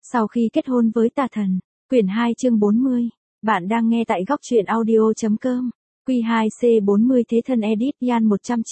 Sau khi kết hôn với tà thần, quyển 2 chương 40, bạn đang nghe tại góc truyện audio.com. Q2C40 Thế thân edit Yan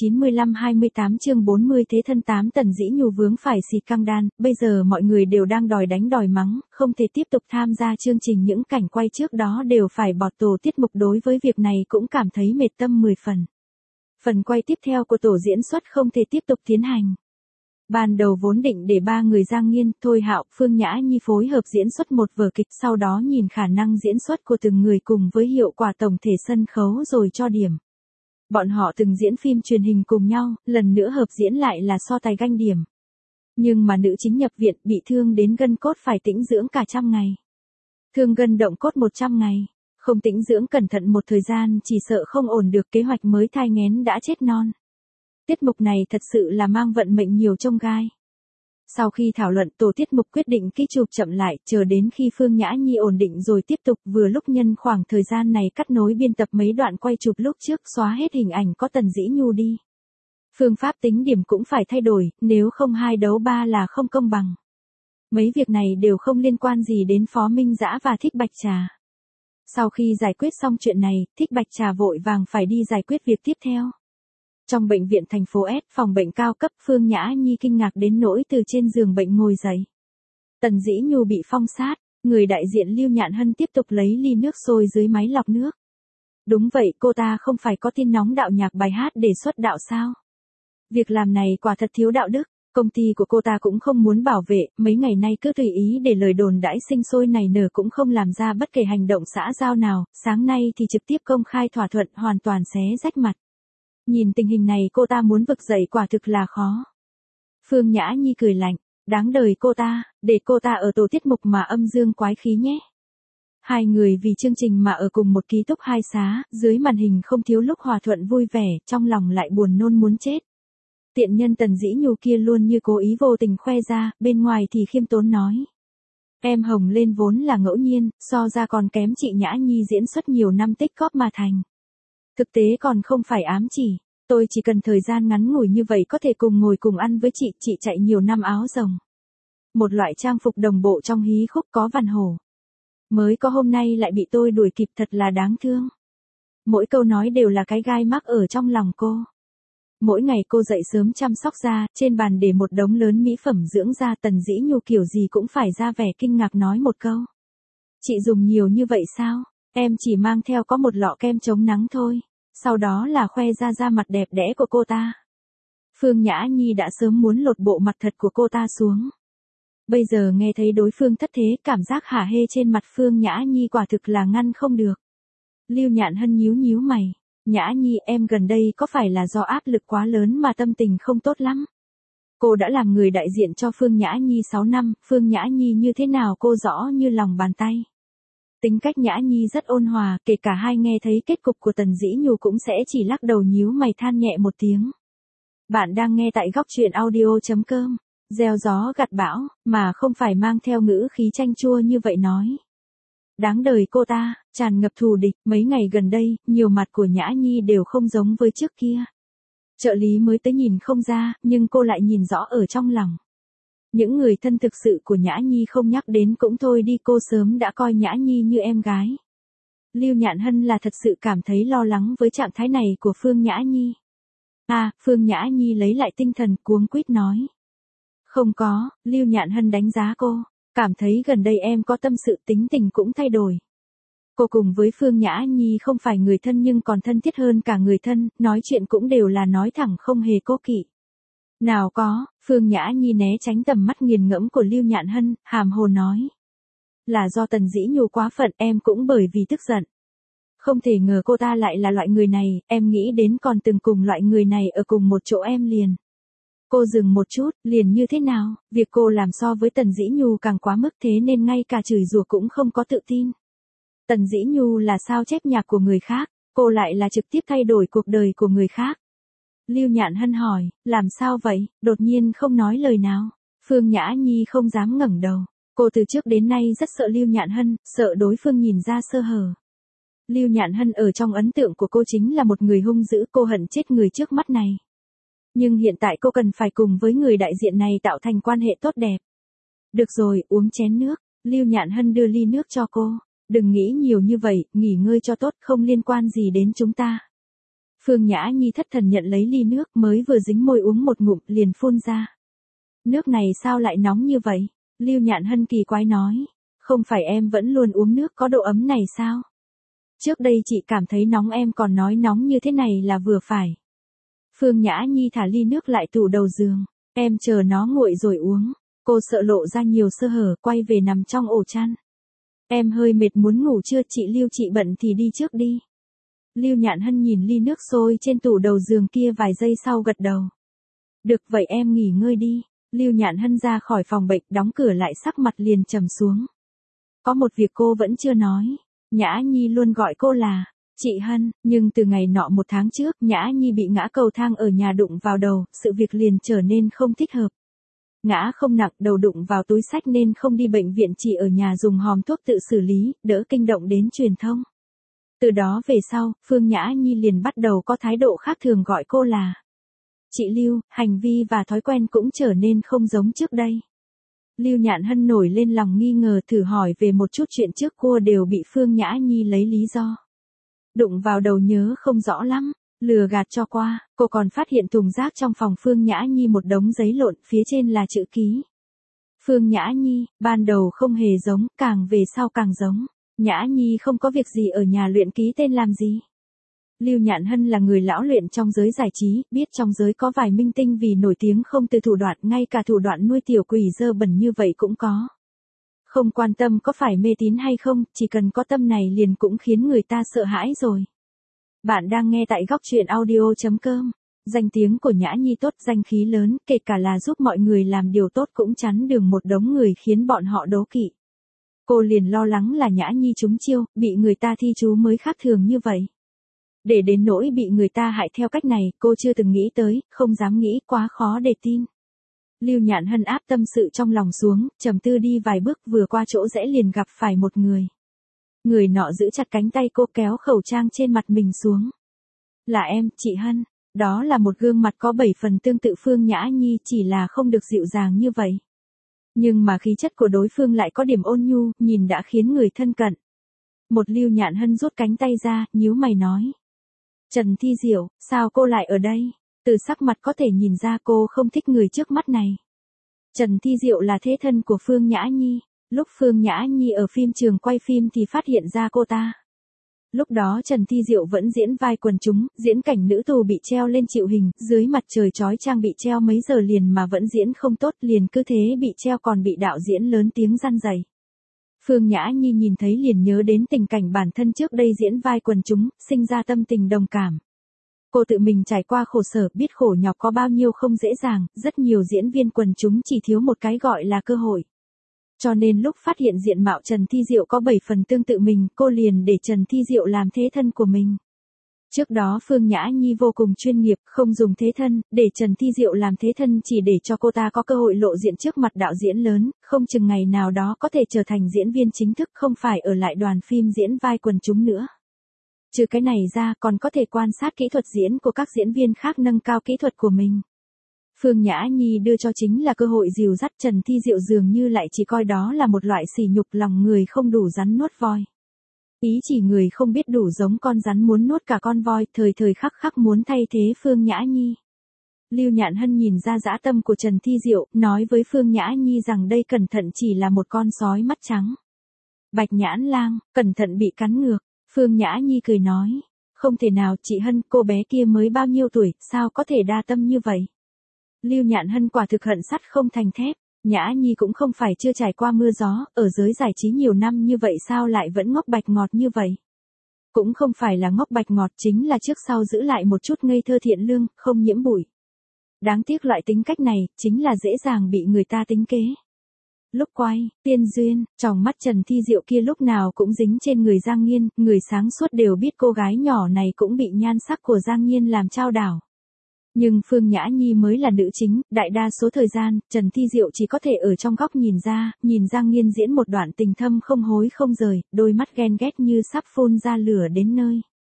195-28 chương 40 Thế thân 8 Tần Dĩ Nhu vướng phải xì căng đan, bây giờ mọi người đều đang đòi đánh đòi mắng, không thể tiếp tục tham gia chương trình, những cảnh quay trước đó đều phải bỏ tổ tiết mục, đối với việc này cũng cảm thấy mệt tâm 10 phần. Phần quay tiếp theo của tổ diễn xuất không thể tiếp tục tiến hành. Ban đầu vốn định để 3 người Giang Nghiên, Thôi Hạo, Phương Nhã Nhi phối hợp diễn xuất một vở kịch, sau đó nhìn khả năng diễn xuất của từng người cùng với hiệu quả tổng thể sân khấu rồi cho điểm. Bọn họ từng diễn phim truyền hình cùng nhau, lần nữa hợp diễn lại là so tài ganh điểm. Nhưng mà nữ chính nhập viện bị thương đến gân cốt phải tĩnh dưỡng cả 100 ngày. Thương gân động cốt 100 ngày, không tĩnh dưỡng cẩn thận một thời gian chỉ sợ không ổn được, kế hoạch mới thai nghén đã chết non. Tiết mục này thật sự là mang vận mệnh nhiều chông gai. Sau khi thảo luận, tổ tiết mục quyết định kỹ chụp chậm lại, chờ đến khi Phương Nhã Nhi ổn định rồi tiếp tục, vừa lúc nhân khoảng thời gian này cắt nối biên tập mấy đoạn quay chụp lúc trước, xóa hết hình ảnh có Tần Dĩ Nhu đi. Phương pháp tính điểm cũng phải thay đổi, nếu không 2 đấu 3 là không công bằng. Mấy việc này đều không liên quan gì đến Phó Minh Dã và Thích Bạch Trà. Sau khi giải quyết xong chuyện này, Thích Bạch Trà vội vàng phải đi giải quyết việc tiếp theo. Trong bệnh viện thành phố S, phòng bệnh cao cấp, Phương Nhã Nhi kinh ngạc đến nỗi từ trên giường bệnh ngồi dậy. Tần Dĩ Nhu bị phong sát, người đại diện Lưu Nhạn Hân tiếp tục lấy ly nước sôi dưới máy lọc nước. Đúng vậy, cô ta không phải có tin nóng đạo nhạc bài hát để xuất đạo sao? Việc làm này quả thật thiếu đạo đức, công ty của cô ta cũng không muốn bảo vệ, mấy ngày nay cứ tùy ý để lời đồn đãi sinh sôi nảy nở, cũng không làm ra bất kể hành động xã giao nào, sáng nay thì trực tiếp công khai thỏa thuận, hoàn toàn xé rách mặt. Nhìn tình hình này cô ta muốn vực dậy quả thực là khó. Phương Nhã Nhi cười lạnh, đáng đời cô ta, để cô ta ở tổ tiết mục mà âm dương quái khí nhé. Hai người vì chương trình mà ở cùng một ký túc 2 xá, dưới màn hình không thiếu lúc hòa thuận vui vẻ, trong lòng lại buồn nôn muốn chết. Tiện nhân Tần Dĩ Nhu kia luôn như cố ý vô tình khoe ra, bên ngoài thì khiêm tốn nói. Em hồng lên vốn là ngẫu nhiên, so ra còn kém chị Nhã Nhi diễn xuất nhiều năm tích góp mà thành. Thực tế còn không phải ám chỉ, tôi chỉ cần thời gian ngắn ngủi như vậy có thể cùng ngồi cùng ăn với chị chạy nhiều năm áo rồng. Một loại trang phục đồng bộ trong hí khúc có vằn hổ. Mới có hôm nay lại bị tôi đuổi kịp, thật là đáng thương. Mỗi câu nói đều là cái gai mắc ở trong lòng cô. Mỗi ngày cô dậy sớm chăm sóc da, trên bàn để một đống lớn mỹ phẩm dưỡng da, Tần Dĩ Nhu kiểu gì cũng phải ra vẻ kinh ngạc nói một câu. Chị dùng nhiều như vậy sao? Em chỉ mang theo có một lọ kem chống nắng thôi. Sau đó là khoe ra da mặt đẹp đẽ của cô ta. Phương Nhã Nhi đã sớm muốn lột bộ mặt thật của cô ta xuống. Bây giờ nghe thấy đối phương thất thế, cảm giác hả hê trên mặt Phương Nhã Nhi quả thực là ngăn không được. Lưu Nhạn Hân nhíu nhíu mày. Nhã Nhi, em gần đây có phải là do áp lực quá lớn mà tâm tình không tốt lắm? Cô đã làm người đại diện cho Phương Nhã Nhi 6 năm, Phương Nhã Nhi như thế nào cô rõ như lòng bàn tay. Tính cách Nhã Nhi rất ôn hòa, kể cả hai nghe thấy kết cục của Tần Dĩ Nhu cũng sẽ chỉ lắc đầu nhíu mày than nhẹ một tiếng. Bạn đang nghe tại góc truyện audio.com, gieo gió gặt bão, mà không phải mang theo ngữ khí chanh chua như vậy nói. Đáng đời cô ta, tràn ngập thù địch, mấy ngày gần đây, nhiều mặt của Nhã Nhi đều không giống với trước kia. Trợ lý mới tới nhìn không ra, nhưng cô lại nhìn rõ ở trong lòng. Những người thân thực sự của Nhã Nhi không nhắc đến cũng thôi đi, cô sớm đã coi Nhã Nhi như em gái. Lưu Nhạn Hân là thật sự cảm thấy lo lắng với trạng thái này của Phương Nhã Nhi. Phương Nhã Nhi lấy lại tinh thần cuống quýt nói. Không có, Lưu Nhạn Hân đánh giá cô, cảm thấy gần đây em có tâm sự, tính tình cũng thay đổi. Cô cùng với Phương Nhã Nhi không phải người thân nhưng còn thân thiết hơn cả người thân, nói chuyện cũng đều là nói thẳng không hề cố kỵ. Nào có, Phương Nhã Nhi né tránh tầm mắt nghiền ngẫm của Lưu Nhạn Hân, hàm hồ nói. Là do Tần Dĩ Nhu quá phận, em cũng bởi vì tức giận. Không thể ngờ cô ta lại là loại người này, em nghĩ đến còn từng cùng loại người này ở cùng một chỗ em liền. Cô dừng một chút, liền như thế nào, việc cô làm so với Tần Dĩ Nhu càng quá mức, thế nên ngay cả chửi rủa cũng không có tự tin. Tần Dĩ Nhu là sao chép nhạc của người khác, cô lại là trực tiếp thay đổi cuộc đời của người khác. Lưu Nhạn Hân hỏi, làm sao vậy, đột nhiên không nói lời nào. Phương Nhã Nhi không dám ngẩng đầu. Cô từ trước đến nay rất sợ Lưu Nhạn Hân, sợ đối phương nhìn ra sơ hở. Lưu Nhạn Hân ở trong ấn tượng của cô chính là một người hung dữ, cô hận chết người trước mắt này. Nhưng hiện tại cô cần phải cùng với người đại diện này tạo thành quan hệ tốt đẹp. Được rồi, uống chén nước. Lưu Nhạn Hân đưa ly nước cho cô. Đừng nghĩ nhiều như vậy, nghỉ ngơi cho tốt, không liên quan gì đến chúng ta. Phương Nhã Nhi thất thần nhận lấy ly nước, mới vừa dính môi uống một ngụm, liền phun ra. Nước này sao lại nóng như vậy? Lưu Nhạn Hân kỳ quái nói. Không phải em vẫn luôn uống nước có độ ấm này sao? Trước đây chị cảm thấy nóng, em còn nói nóng như thế này là vừa phải. Phương Nhã Nhi thả ly nước lại tủ đầu giường. Em chờ nó nguội rồi uống. Cô sợ lộ ra nhiều sơ hở, quay về nằm trong ổ chăn. Em hơi mệt muốn ngủ chưa, chị Lưu, chị bận thì đi trước đi. Lưu Nhạn Hân nhìn ly nước sôi trên tủ đầu giường kia vài giây sau gật đầu. Được vậy em nghỉ ngơi đi. Lưu Nhạn Hân ra khỏi phòng bệnh, đóng cửa lại, sắc mặt liền trầm xuống. Có một việc cô vẫn chưa nói. Nhã Nhi luôn gọi cô là chị Hân, nhưng từ ngày nọ 1 tháng trước, Nhã Nhi bị ngã cầu thang ở nhà đụng vào đầu, sự việc liền trở nên không thích hợp. Ngã không nặng, đầu đụng vào túi xách nên không đi bệnh viện, chỉ ở nhà dùng hòm thuốc tự xử lý, đỡ kinh động đến truyền thông. Từ đó về sau, Phương Nhã Nhi liền bắt đầu có thái độ khác thường, gọi cô là chị Lưu, hành vi và thói quen cũng trở nên không giống trước đây. Lưu Nhạn Hân nổi lên lòng nghi ngờ, thử hỏi về một chút chuyện trước cô đều bị Phương Nhã Nhi lấy lý do. Đụng vào đầu nhớ không rõ lắm, lừa gạt cho qua, cô còn phát hiện thùng rác trong phòng Phương Nhã Nhi một đống giấy lộn, phía trên là chữ ký. Phương Nhã Nhi, ban đầu không hề giống, càng về sau càng giống. Nhã Nhi không có việc gì ở nhà luyện ký tên làm gì. Lưu Nhạn Hân là người lão luyện trong giới giải trí, biết trong giới có vài minh tinh vì nổi tiếng không từ thủ đoạn, ngay cả thủ đoạn nuôi tiểu quỷ dơ bẩn như vậy cũng có. Không quan tâm có phải mê tín hay không, chỉ cần có tâm này liền cũng khiến người ta sợ hãi rồi. Bạn đang nghe tại góc truyện audio.com. Danh tiếng của Nhã Nhi tốt, danh khí lớn, kể cả là giúp mọi người làm điều tốt cũng chắn đường một đống người khiến bọn họ đố kỵ. Cô liền lo lắng là Nhã Nhi trúng chiêu, bị người ta thi chú mới khác thường như vậy. Để đến nỗi bị người ta hại theo cách này, cô chưa từng nghĩ tới, không dám nghĩ, quá khó để tin. Lưu Nhạn Hân áp tâm sự trong lòng xuống, trầm tư đi vài bước, vừa qua chỗ rẽ liền gặp phải một người. Người nọ giữ chặt cánh tay cô, kéo khẩu trang trên mặt mình xuống. Là em, chị Hân. Đó là một gương mặt có 7 phần tương tự Phương Nhã Nhi, chỉ là không được dịu dàng như vậy. Nhưng mà khí chất của đối phương lại có điểm ôn nhu, nhìn đã khiến người thân cận. Một Lưu Nhạn Hân rút cánh tay ra, nhíu mày nói. Trần Thi Diệu, sao cô lại ở đây? Từ sắc mặt có thể nhìn ra cô không thích người trước mắt này. Trần Thi Diệu là thế thân của Phương Nhã Nhi. Lúc Phương Nhã Nhi ở phim trường quay phim thì phát hiện ra cô ta. Lúc đó Trần Thi Diệu vẫn diễn vai quần chúng, diễn cảnh nữ tù bị treo lên chịu hình, dưới mặt trời chói chang bị treo mấy giờ liền mà vẫn diễn không tốt, liền cứ thế bị treo còn bị đạo diễn lớn tiếng răn dày. Phương Nhã Nhi nhìn thấy liền nhớ đến tình cảnh bản thân trước đây diễn vai quần chúng, sinh ra tâm tình đồng cảm. Cô tự mình trải qua khổ sở, biết khổ nhọc có bao nhiêu không dễ dàng, rất nhiều diễn viên quần chúng chỉ thiếu một cái gọi là cơ hội. Cho nên lúc phát hiện diện mạo Trần Thi Diệu có 7 phần tương tự mình, cô liền để Trần Thi Diệu làm thế thân của mình. Trước đó Phương Nhã Nhi vô cùng chuyên nghiệp, không dùng thế thân, để Trần Thi Diệu làm thế thân chỉ để cho cô ta có cơ hội lộ diện trước mặt đạo diễn lớn, không chừng ngày nào đó có thể trở thành diễn viên chính thức, không phải ở lại đoàn phim diễn vai quần chúng nữa. Trừ cái này ra còn có thể quan sát kỹ thuật diễn của các diễn viên khác, nâng cao kỹ thuật của mình. Phương Nhã Nhi đưa cho chính là cơ hội dìu dắt Trần Thi Diệu, dường như lại chỉ coi đó là một loại sỉ nhục, lòng người không đủ rắn nuốt voi. Ý chỉ người không biết đủ giống con rắn muốn nuốt cả con voi, thời thời khắc khắc muốn thay thế Phương Nhã Nhi. Lưu Nhạn Hân nhìn ra dã tâm của Trần Thi Diệu, nói với Phương Nhã Nhi rằng đây cẩn thận chỉ là một con sói mắt trắng. Bạch nhãn lang, cẩn thận bị cắn ngược. Phương Nhã Nhi cười nói, không thể nào chị Hân, cô bé kia mới bao nhiêu tuổi, sao có thể đa tâm như vậy. Lưu Nhạn Hân quả thực hận sắt không thành thép. Nhã Nhi cũng không phải chưa trải qua mưa gió, ở giới giải trí nhiều năm như vậy sao lại vẫn ngốc bạch ngọt như vậy. Cũng không phải là ngốc bạch ngọt, chính là trước sau giữ lại một chút ngây thơ thiện lương, không nhiễm bụi. Đáng tiếc loại tính cách này, chính là dễ dàng bị người ta tính kế. Lúc quay, tiên duyên, tròng mắt Trần Thi Diệu kia lúc nào cũng dính trên người Giang Nghiên, người sáng suốt đều biết cô gái nhỏ này cũng bị nhan sắc của Giang Nghiên làm chao đảo. Nhưng Phương Nhã Nhi mới là nữ chính, đại đa số thời gian, Trần Thi Diệu chỉ có thể ở trong góc nhìn ra, nhìn Giang Nghiên diễn một đoạn tình thâm không hối không rời, đôi mắt ghen ghét như sắp phun ra lửa đến nơi.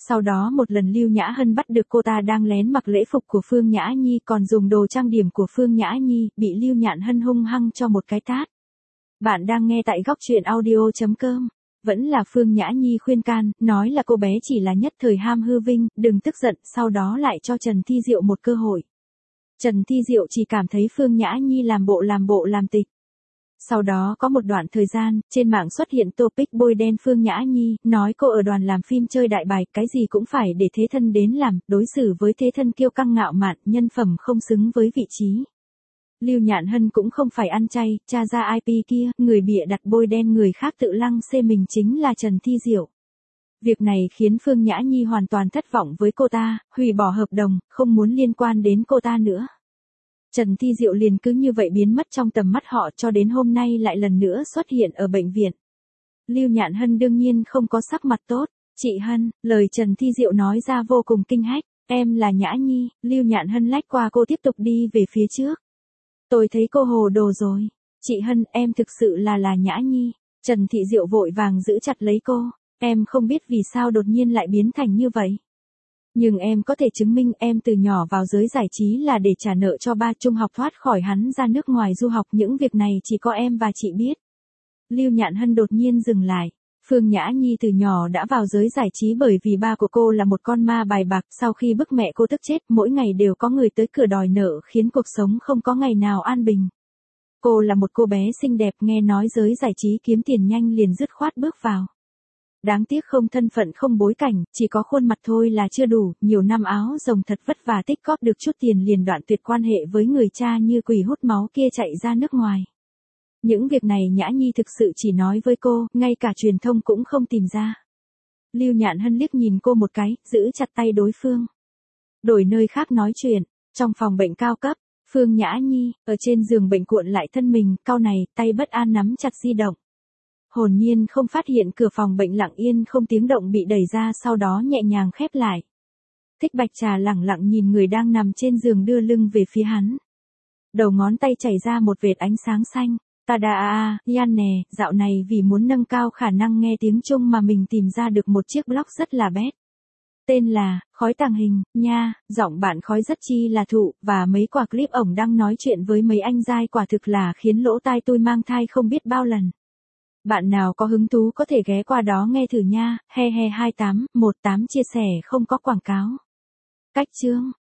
Sau đó một lần Lưu Nhã Hân bắt được cô ta đang lén mặc lễ phục của Phương Nhã Nhi còn dùng đồ trang điểm của Phương Nhã Nhi, bị Lưu Nhạn Hân hung hăng cho một cái tát. Bạn đang nghe tại góc truyện audio.com. Vẫn là Phương Nhã Nhi khuyên can, nói là cô bé chỉ là nhất thời ham hư vinh, đừng tức giận, sau đó lại cho Trần Thi Diệu một cơ hội. Trần Thi Diệu chỉ cảm thấy Phương Nhã Nhi làm bộ làm tịch. Sau đó có một đoạn thời gian, trên mạng xuất hiện topic bôi đen Phương Nhã Nhi, nói cô ở đoàn làm phim chơi đại bài, cái gì cũng phải để thế thân đến làm, đối xử với thế thân kiêu căng ngạo mạn, nhân phẩm không xứng với vị trí. Lưu Nhạn Hân cũng không phải ăn chay, tra ra IP kia, người bịa đặt bôi đen người khác tự lăng xê mình chính là Trần Thi Diệu. Việc này khiến Phương Nhã Nhi hoàn toàn thất vọng với cô ta, hủy bỏ hợp đồng, không muốn liên quan đến cô ta nữa. Trần Thi Diệu liền cứ như vậy biến mất trong tầm mắt họ cho đến hôm nay lại lần nữa xuất hiện ở bệnh viện. Lưu Nhạn Hân đương nhiên không có sắc mặt tốt. Chị Hân, lời Trần Thi Diệu nói ra vô cùng kinh hách. Em là Nhã Nhi. Lưu Nhạn Hân lách qua cô tiếp tục đi về phía trước. Tôi thấy cô hồ đồ rồi. Chị Hân, em thực sự là Nhã Nhi. Trần Thị Diệu vội vàng giữ chặt lấy cô. Em không biết vì sao đột nhiên lại biến thành như vậy. Nhưng em có thể chứng minh em từ nhỏ vào giới giải trí là để trả nợ cho ba, trung học thoát khỏi hắn ra nước ngoài du học, những việc này chỉ có em và chị biết. Lưu Nhạn Hân đột nhiên dừng lại. Phương Nhã Nhi từ nhỏ đã vào giới giải trí bởi vì ba của cô là một con ma bài bạc, sau khi bức mẹ cô tức chết, mỗi ngày đều có người tới cửa đòi nợ khiến cuộc sống không có ngày nào an bình. Cô là một cô bé xinh đẹp, nghe nói giới giải trí kiếm tiền nhanh liền dứt khoát bước vào. Đáng tiếc không thân phận không bối cảnh, chỉ có khuôn mặt thôi là chưa đủ, nhiều năm áo rồng thật vất vả tích góp được chút tiền liền đoạn tuyệt quan hệ với người cha như quỷ hút máu kia chạy ra nước ngoài. Những việc này Nhã Nhi thực sự chỉ nói với cô, ngay cả truyền thông cũng không tìm ra. Lưu Nhạn Hân liếc nhìn cô một cái, giữ chặt tay đối phương. Đổi nơi khác nói chuyện, trong phòng bệnh cao cấp, Phương Nhã Nhi, ở trên giường bệnh cuộn lại thân mình, cau này, tay bất an nắm chặt di động. Hồn nhiên không phát hiện cửa phòng bệnh lặng yên không tiếng động bị đẩy ra, sau đó nhẹ nhàng khép lại. Thích Bạch Trà lẳng lặng nhìn người đang nằm trên giường đưa lưng về phía hắn. Đầu ngón tay chảy ra một vệt ánh sáng xanh. Tada, Yan nè, dạo này vì muốn nâng cao khả năng nghe tiếng Trung mà mình tìm ra được một chiếc blog rất là bét. Tên là, Khói Tàng Hình, nha, giọng bạn Khói rất chi là thụ, và mấy quả clip ổng đang nói chuyện với mấy anh giai quả thực là khiến lỗ tai tôi mang thai không biết bao lần. Bạn nào có hứng thú có thể ghé qua đó nghe thử nha, he he 2818 chia sẻ không có quảng cáo. Cách chương.